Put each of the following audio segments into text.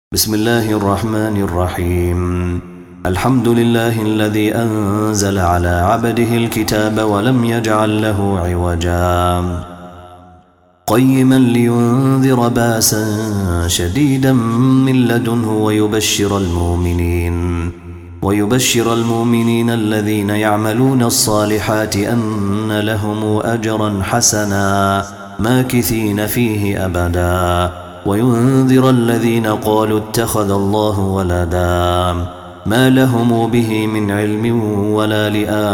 بسم الله الرحمن الرحيم. الحمد لله الذي أنزل على عبده الكتاب ولم يجعل له عوجا قيما لينذر باسا شديدا من لدنه ويبشر المؤمنين الذين يعملون الصالحات أن لهم أجرا حسنا ماكثين فيه أبدا وينذر الذين قالوا اتخذ الله ولدا ما لهم به من علم ولا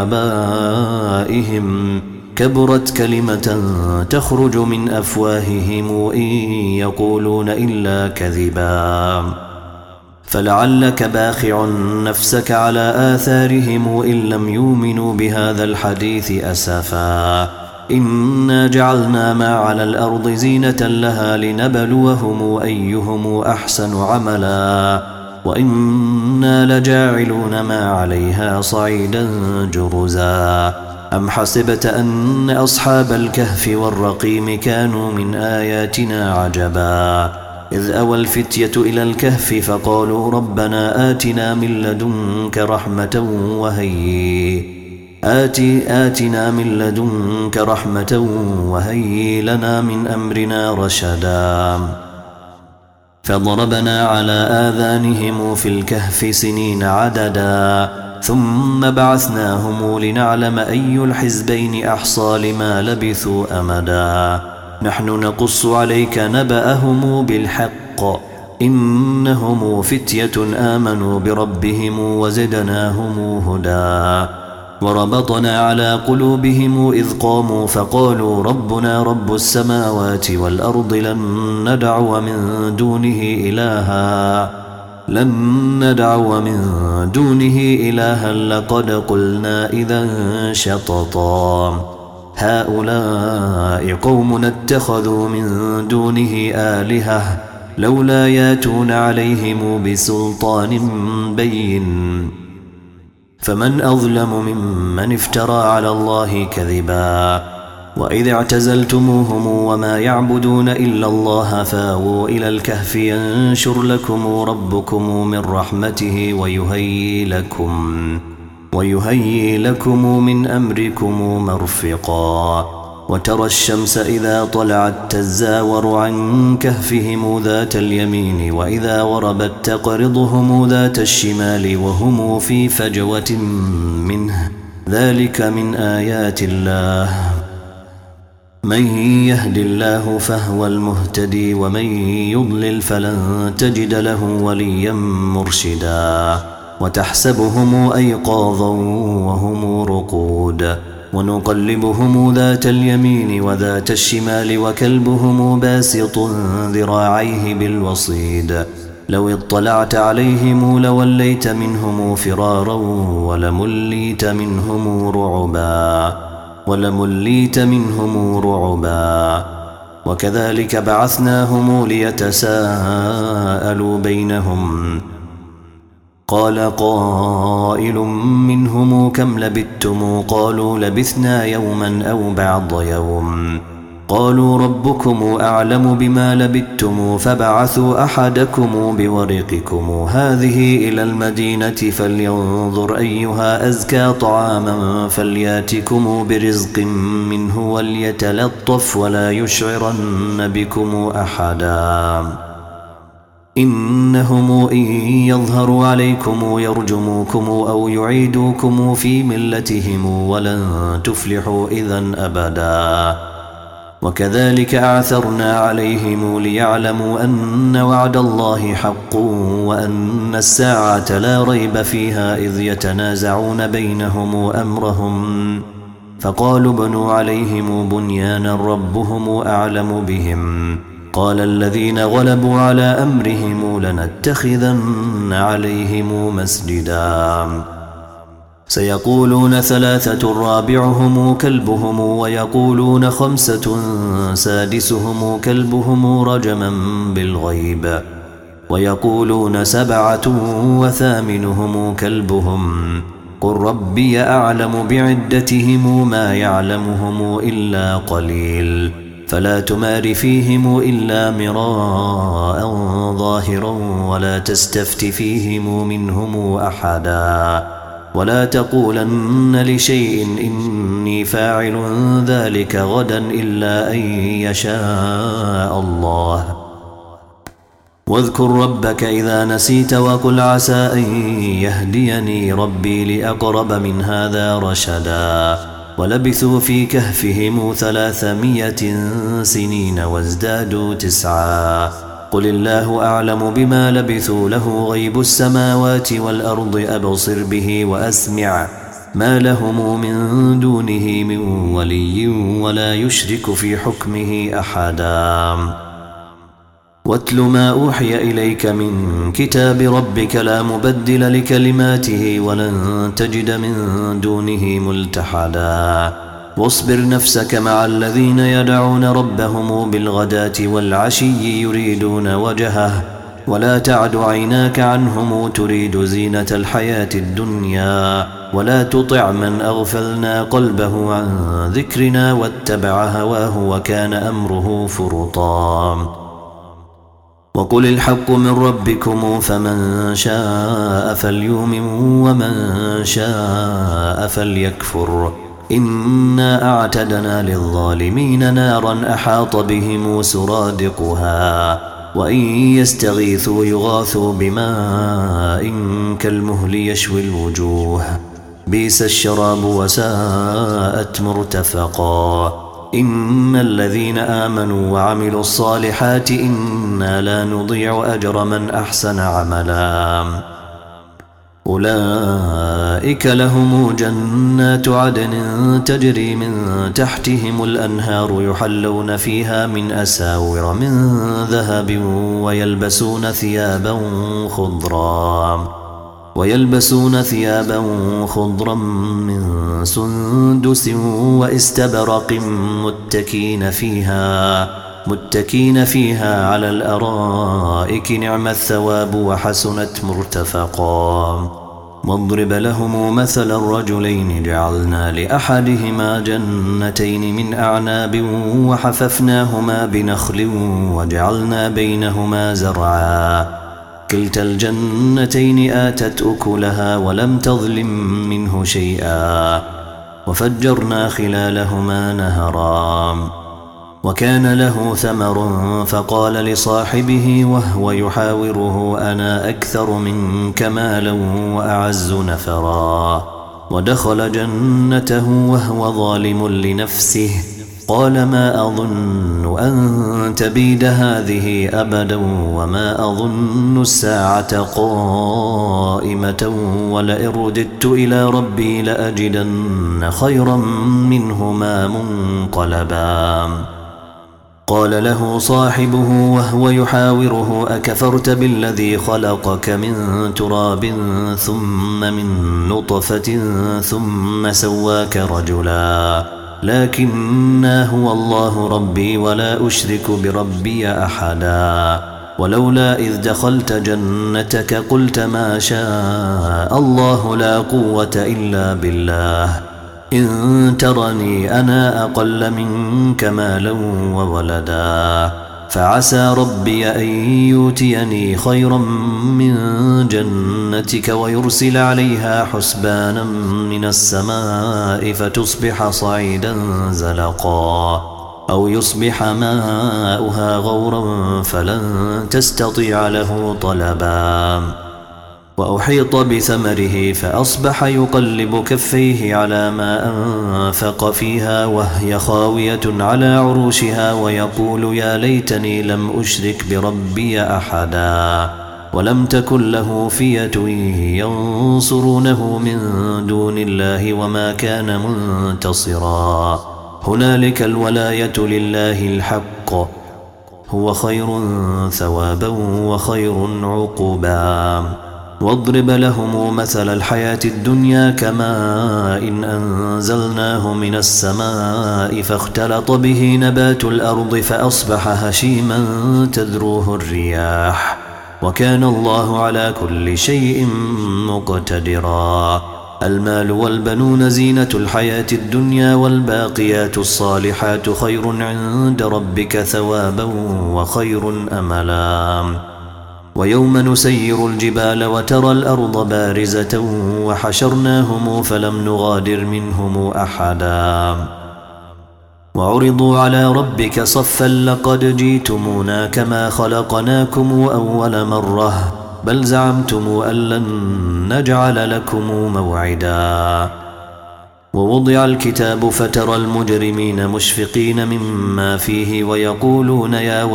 لآبائهم كبرت كلمة تخرج من أفواههم إن يقولون إلا كذبا فلعلك باخع نفسك على آثارهم إن لم يؤمنوا بهذا الحديث أسفا إنا جعلنا ما على الأرض زينة لها لنبلوهم أيهم أحسن عملا وإنا لجاعلون ما عليها صعيدا جرزا أم حسبت أن أصحاب الكهف والرقيم كانوا من آياتنا عجبا إذ أوى الفتية إلى الكهف فقالوا ربنا آتنا من لدنك رحمة آتنا من لدنك رحمة وهيئ لنا من أمرنا رشدا فضربنا على آذانهم في الكهف سنين عددا ثم بعثناهم لنعلم أي الحزبين أحصى لما لبثوا أمدا نحن نقص عليك نبأهم بالحق إنهم فتية آمنوا بربهم وزدناهم هدى وربطنا على قلوبهم إذ قاموا فقالوا ربنا رب السماوات والأرض لن ندعو من دونه إلها لقد قلنا إذا شططا هؤلاء قوم اتخذوا من دونه آلهة لولا ياتون عليهم بسلطان بين فمن أظلم ممن افترى على الله كذبا وإذ اعتزلتموهم وما يعبدون إلا الله فاووا إلى الكهف ينشر لكم ربكم من رحمته ويهيئ لكم من أمركم مرفقا وترى الشمس إذا طلعت تزاور عن كهفهم ذات اليمين وإذا غربت تقرضهم ذات الشمال وهم في فجوة منه ذلك من آيات الله من يهد الله فهو المهتدي ومن يضلل فلن تجد له وليا مرشدا وتحسبهم أيقاظا وهم رقود ونقلبهم ذات اليمين وذات الشمال وكلبهم باسط ذراعيه بالوصيد لو اطلعت عليهم لوليت منهم فرارا ولمليت منهم رعبا وكذلك بعثناهم ليتساءلوا بينهم قال قائل منهم كم لبثتم قالوا لبثنا يوما أو بعض يوم قالوا ربكم أعلم بما لبثتم فبعثوا أحدكم بورقكم هذه إلى المدينة فلينظر أيها أزكى طعاما فلياتكم برزق منه وليتلطف ولا يشعرن بكم أحدا إنهم إن يظهروا عليكم يرجموكم أو يعيدوكم في ملتهم ولن تفلحوا إذن أبدا وكذلك أعثرنا عليهم ليعلموا أن وعد الله حق وأن الساعة لا ريب فيها إذ يتنازعون بينهم أمرهم فقالوا ابنوا عليهم بنيانا ربهم أعلم بهم قال الذين غلبوا على أمرهم لنتخذن عليهم مسجدا سيقولون 3 رابعهم كلبهم ويقولون 5 سادسهم كلبهم رجما بالغيب ويقولون 7 وثامنهم كلبهم قل ربي أعلم بعدتهم ما يعلمهم إلا قليل فلا تمار فيهم إلا مراء ظاهرا ولا تستفت فيهم منهم أحدا ولا تقولن لشيء إني فاعل ذلك غدا إلا أن يشاء الله واذكر ربك إذا نسيت وقل عسى أن يهديني ربي لأقرب من هذا رشدا ولبثوا في كهفهم 300 سنين وازدادوا 9 قل الله أعلم بما لبثوا له غيب السماوات والأرض أبصر به وأسمع ما لهم من دونه من ولي ولا يشرك في حكمه أحدا واتل ما أوحي إليك من كتاب ربك لا مبدل لكلماته ولن تجد من دونه ملتحدا واصبر نفسك مع الذين يدعون ربهم بالغداة والعشي يريدون وجهه ولا تعد عيناك عنهم تريد زينة الحياة الدنيا ولا تطع من أغفلنا قلبه عن ذكرنا واتبع هواه وكان أمره فرطا وقل الحق من ربكم فمن شاء فليؤمن ومن شاء فليكفر إنا أعتدنا للظالمين نارا أحاط بهم سرادقها وإن يستغيثوا يغاثوا بماء كالمهل يشوي الوجوه بئس الشراب وساءت مرتفقا إن الذين آمنوا وعملوا الصالحات إنا لا نضيع أجر من أحسن عملا أولئك لهم جنات عدن تجري من تحتهم الأنهار يحلون فيها من أساور من ذهب ويلبسون ثيابا خضرا من سندس واستبرق متكين فيها على الأرائك نعم الثواب وحسنت مرتفقا واضرب لهم مثل الرجلين جعلنا لأحدهما جنتين من أعناب وحففناهما بنخل وجعلنا بينهما زرعا كلتا الجنتين آتت أكلها ولم تظلم منه شيئا وفجرنا خلالهما نهرا وكان له ثمر فقال لصاحبه وهو يحاوره أنا أكثر منك مالا وأعز نفرا ودخل جنته وهو ظالم لنفسه قال ما أظن أن تبيد هذه أبدا وما أظن الساعة قائمة ولئن رددت إلى ربي لأجدن خيرا منهما منقلبا قال له صاحبه وهو يحاوره أكفرت بالذي خلقك من تراب ثم من نطفة ثم سواك رجلا لكنا هو الله ربي ولا أشرك بربي أحدا ولولا إذ دخلت جنتك قلت ما شاء الله لا قوة إلا بالله إن ترني أنا أقل منك مالا وولدا فعسى ربي أن يؤتيني خيرا من جنتك ويرسل عليها حسبانا من السماء فتصبح صعيدا زلقا أو يصبح ماؤها غورا فلن تستطيع له طلبا وأحيط بثمره فأصبح يقلب كفيه على ما أنفق فيها وهي خاوية على عروشها ويقول يا ليتني لم أشرك بربي أحدا ولم تكن له فئة ينصرونه من دون الله وما كان منتصرا هنالك الولاية لله الحق هو خير ثوابا وخير عقبا واضرب لهم مثل الحياة الدنيا كماء إن أنزلناه من السماء فاختلط به نبات الأرض فأصبح هشيما تذروه الرياح وكان الله على كل شيء مقتدرا المال والبنون زينة الحياة الدنيا والباقيات الصالحات خير عند ربك ثوابا وخير أملا ويوم نسير الجبال وترى الأرض بارزة وحشرناهم فلم نغادر منهم أحدا وعرضوا على ربك صفا لقد جئتمونا كما خلقناكم أول مرة بل زعمتم أن لن نجعل لكم موعدا ووضع الكتاب فترى المجرمين مشفقين مما فيه ويقولون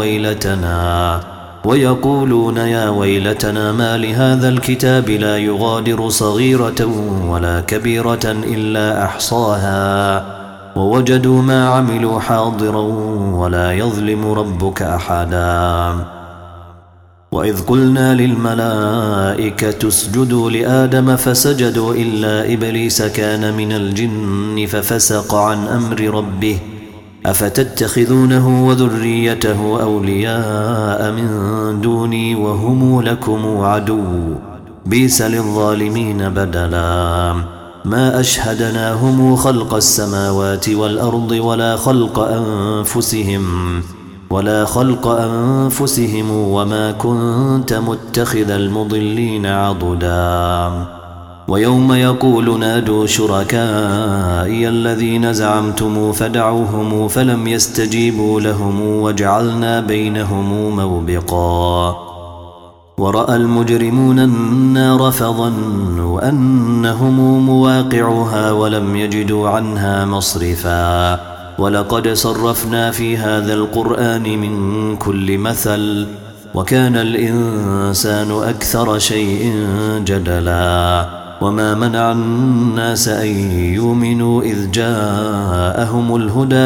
يا ويلتنا ما لهذا الكتاب لا يغادر صغيرة ولا كبيرة إلا أحصاها ووجدوا ما عملوا حاضرا ولا يظلم ربك أحدا وإذ قلنا للملائكة اسجدوا لآدم فسجدوا إلا إبليس كان من الجن ففسق عن أمر ربه أفتتخذونه وذريته أولياء من دوني وهم لكم عدو بئس للظالمين بدلا ما أشهدناهم خلق السماوات والأرض ولا خلق أنفسهم وما كنت متخذ المضلين عضدا ويوم يقول نادوا شركائي الذين زعمتم فدعوهم فلم يستجيبوا لهم وجعلنا بينهم موبقا ورأى المجرمون النار فظنوا أنهم مواقعها ولم يجدوا عنها مصرفا ولقد صرفنا في هذا القرآن من كل مثل وكان الإنسان أكثر شيء جدلا وما منع الناس أن يؤمنوا إذ جاءهم الهدى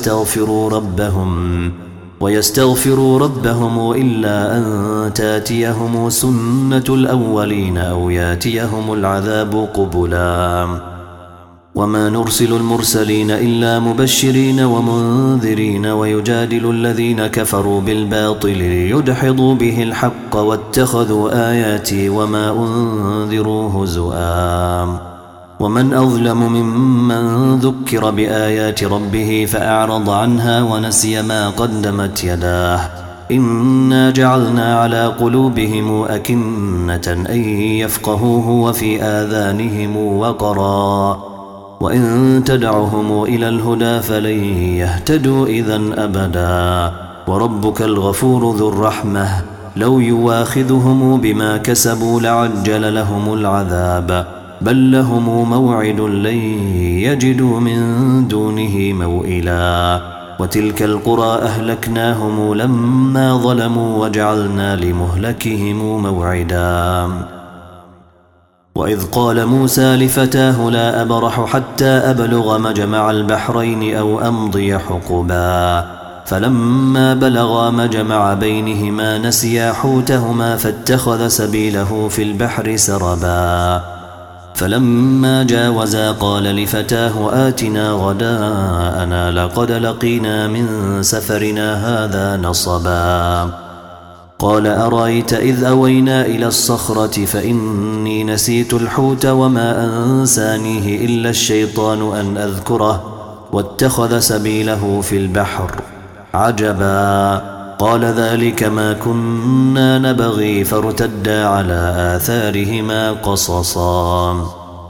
ويستغفروا ربهم إلا أن تاتيهم سنة الأولين أو ياتيهم العذاب قبلا وما نرسل المرسلين إلا مبشرين ومنذرين ويجادل الذين كفروا بالباطل ليدحضوا به الحق واتخذوا آياتي وما أنذروا هزؤا ومن أظلم ممن ذكر بآيات ربه فأعرض عنها ونسي ما قدمت يداه إنا جعلنا على قلوبهم أكنة أن يفقهوه وفي آذانهم وقرا وإن تدعهم إلى الهدى فلن يهتدوا إذن أبدا وربك الغفور ذو الرحمة لو يواخذهم بما كسبوا لعجل لهم العذاب بل لهم موعد لن يجدوا من دونه موئلا وتلك القرى أهلكناهم لما ظلموا وجعلنا لمهلكهم موعدا وإذ قال موسى لفتاه لا أبرح حتى أبلغ مجمع البحرين أو أمضي حقبا فلما بلغا مجمع بينهما نسيا حوتهما فاتخذ سبيله في البحر سربا فلما جاوزا قال لفتاه آتنا غداءنا لقد لقينا من سفرنا هذا نصبا قال أرأيت إذ أوينا إلى الصخرة فإني نسيت الحوت وما أنسانيه إلا الشيطان أن أذكره واتخذ سبيله في البحر عجبا قال ذلك ما كنا نبغي فارتدا على آثارهما قصصا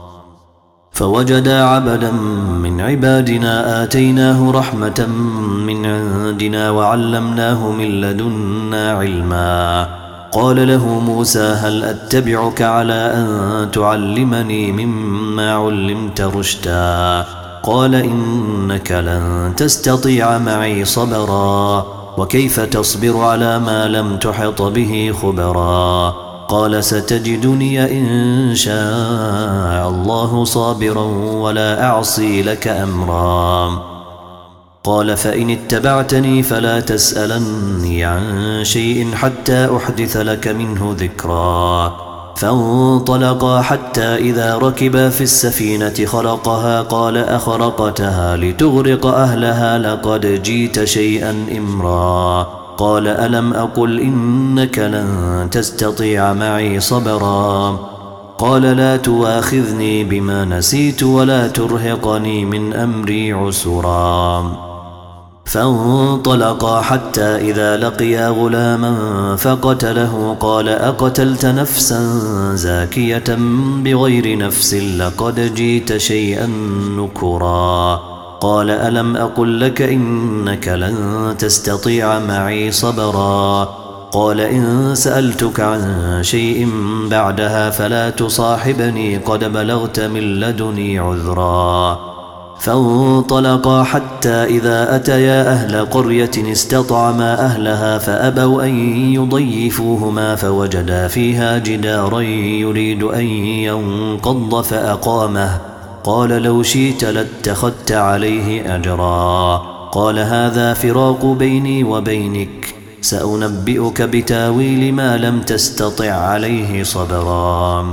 فوجدا عبدا من عبادنا آتيناه رحمة من عندنا وعلمناه من لدنا علما قال له موسى هل أتبعك على أن تعلمني مما علمت رشدا قال إنك لن تستطيع معي صبرا وكيف تصبر على ما لم تحط به خبرا قال ستجدني إن شاء الله صابرا ولا أعصي لك أمرا قال فإن اتبعتني فلا تسألني عن شيء حتى أحدث لك منه ذكرا فانطلقا حتى إذا ركبا في السفينة خرقها قال أخرقتها لتغرق أهلها لقد جئت شيئا إمرا قال ألم أقل إنك لن تستطيع معي صبرا قال لا تواخذني بما نسيت ولا ترهقني من أمري عسرا. فانطلقا حتى إذا لقيا غلاما فقتله قال أقتلت نفسا زاكية بغير نفس لقد جئت شيئا نكرا. قال ألم أقل لك إنك لن تستطيع معي صبرا. قال إن سألتك عن شيء بعدها فلا تصاحبني قد بلغت من لدني عذرا. فانطلقا حتى إذا أتيا أهل قرية استطعما أهلها فأبوا أن يضيفوهما فوجدا فيها جدارا يريد أن ينقض فأقامه. قال لو شئت لاتخذت عليه أجرا. قال هذا فراق بيني وبينك سأنبئك بتاويل ما لم تستطع عليه صبرا.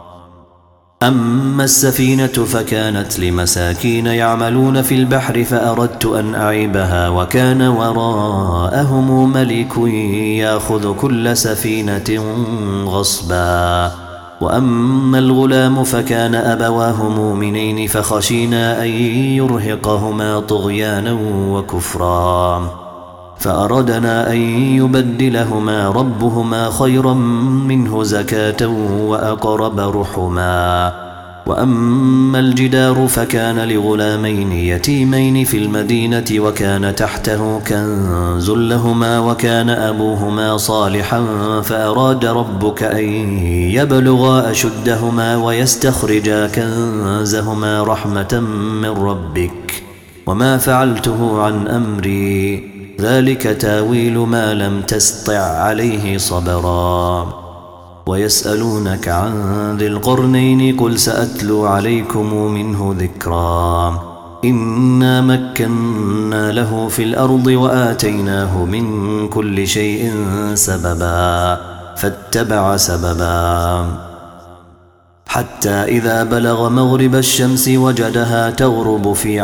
أما السفينة فكانت لمساكين يعملون في البحر فأردت أن أعيبها وكان وراءهم ملك يأخذ كل سفينة غصبا. وأما الغلام فكان أبواه مؤمنين فخشينا أن يرهقهما طغيانا وكفرا فأردنا أن يبدلهما ربهما خيرا منه زكاة وأقرب رحما. وأما الجدار فكان لغلامين يتيمين في المدينة وكان تحته كنز لهما وكان أبوهما صالحا فأراد ربك أن يبلغا أشدهما ويستخرجا كنزهما رحمة من ربك وما فعلته عن أمري ذلك تاويل ما لم تستطع عليه صبرا. ويسألونك عن ذي القرنين قل سأتلو عليكم منه ذكرا. إنا مكنا له في الأرض وآتيناه من كل شيء سببا فاتبع سببا حتى إذا بلغ مغرب الشمس وجدها تغرب في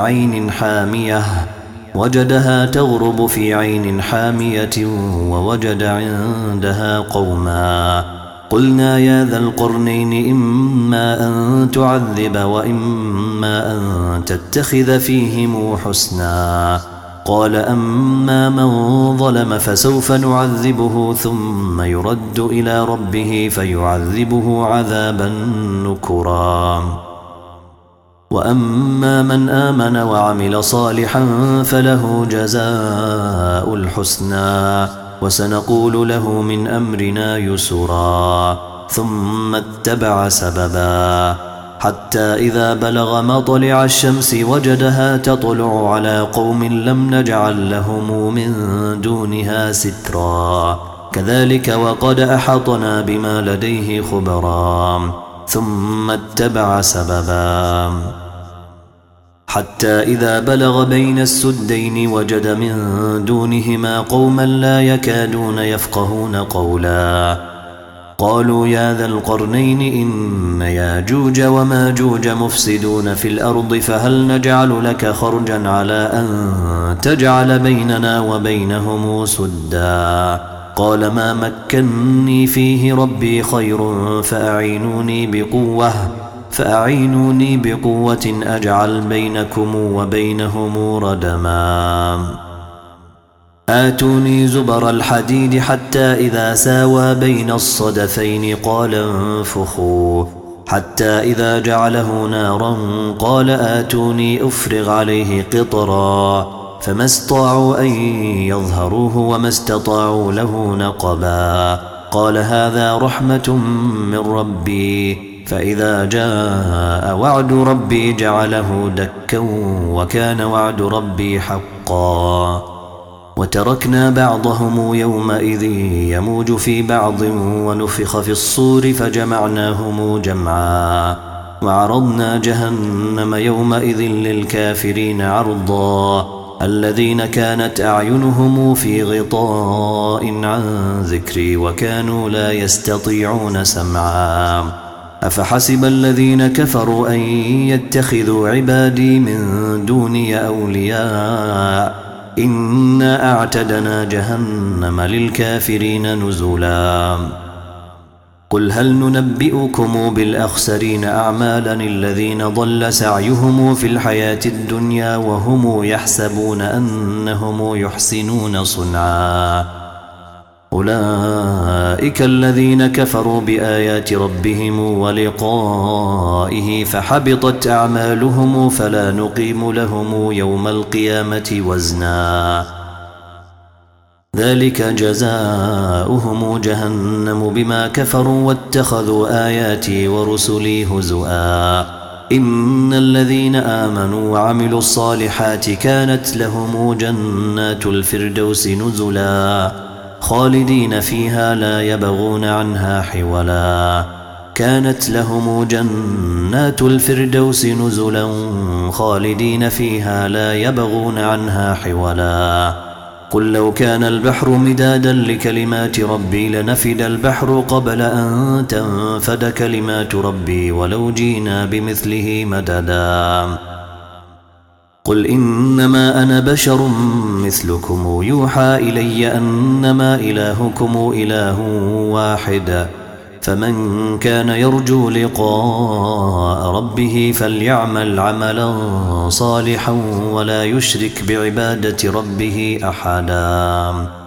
عين حامية ووجد عندها قوما. قلنا يا ذا القرنين إما أن تعذب وإما أن تتخذ فيهم حسنا. قال أما من ظلم فسوف نعذبه ثم يرد إلى ربه فيعذبه عذابا نكرا. وأما من آمن وعمل صالحا فله جزاء الحسنى وسنقول له من أمرنا يسرا. ثم اتبع سببا حتى إذا بلغ مطلع الشمس وجدها تطلع على قوم لم نجعل لهم من دونها سترا. كذلك وقد أحطنا بما لديه خبرا. ثم اتبع سببا حتى إذا بلغ بين السدين وجد من دونهما قوما لا يكادون يفقهون قولا. قالوا يا ذا القرنين إن ياجوج وماجوج مفسدون في الأرض فهل نجعل لك خرجا على أن تجعل بيننا وبينهم سدا. قال ما مكنني فيه ربي خير فأعينوني بقوة أجعل بينكم وبينهم ردما. آتوني زبر الحديد حتى إذا ساوى بين الصدفين قال انفخوا حتى إذا جعله نارا قال آتوني أفرغ عليه قطرا. فما استطاعوا أن يظهروه وما استطاعوا له نقبا. قال هذا رحمة من ربي فإذا جاء وعد ربي جعله دكا وكان وعد ربي حقا. وتركنا بعضهم يومئذ يموج في بعض ونفخ في الصور فجمعناهم جمعا. وعرضنا جهنم يومئذ للكافرين عرضا. الذين كانت أعينهم في غطاء عن ذكري وكانوا لا يستطيعون سمعا. أفحسب الذين كفروا أن يتخذوا عبادي من دوني أولياء إنا أعتدنا جهنم للكافرين نزلا. قل هل ننبئكم بالأخسرين أعمالا الذين ضل سعيهم في الحياة الدنيا وهم يحسبون أنهم يحسنون صنعا أولئك الذين كفروا بآيات ربهم ولقائه فحبطت أعمالهم فلا نقيم لهم يوم القيامة وزنا ذلك جزاؤهم جهنم بما كفروا واتخذوا آياتي ورسلي هزؤا إن الذين آمنوا وعملوا الصالحات كانت لهم جنات الفردوس نزلا خالدين فيها لا يبغون عنها حولا كانت لهم جنات الفردوس نزلا خالدين فيها لا يبغون عنها حولا قل لو كان البحر مدادا لكلمات ربي لنفد البحر قبل أن تنفد كلمات ربي ولو جينا بمثله مددا قل إنما أنا بشر مثلكم يوحى إلي أنما إلهكم إله واحد فمن كان يرجو لقاء ربه فليعمل عملا صالحا ولا يشرك بعبادة ربه أحدا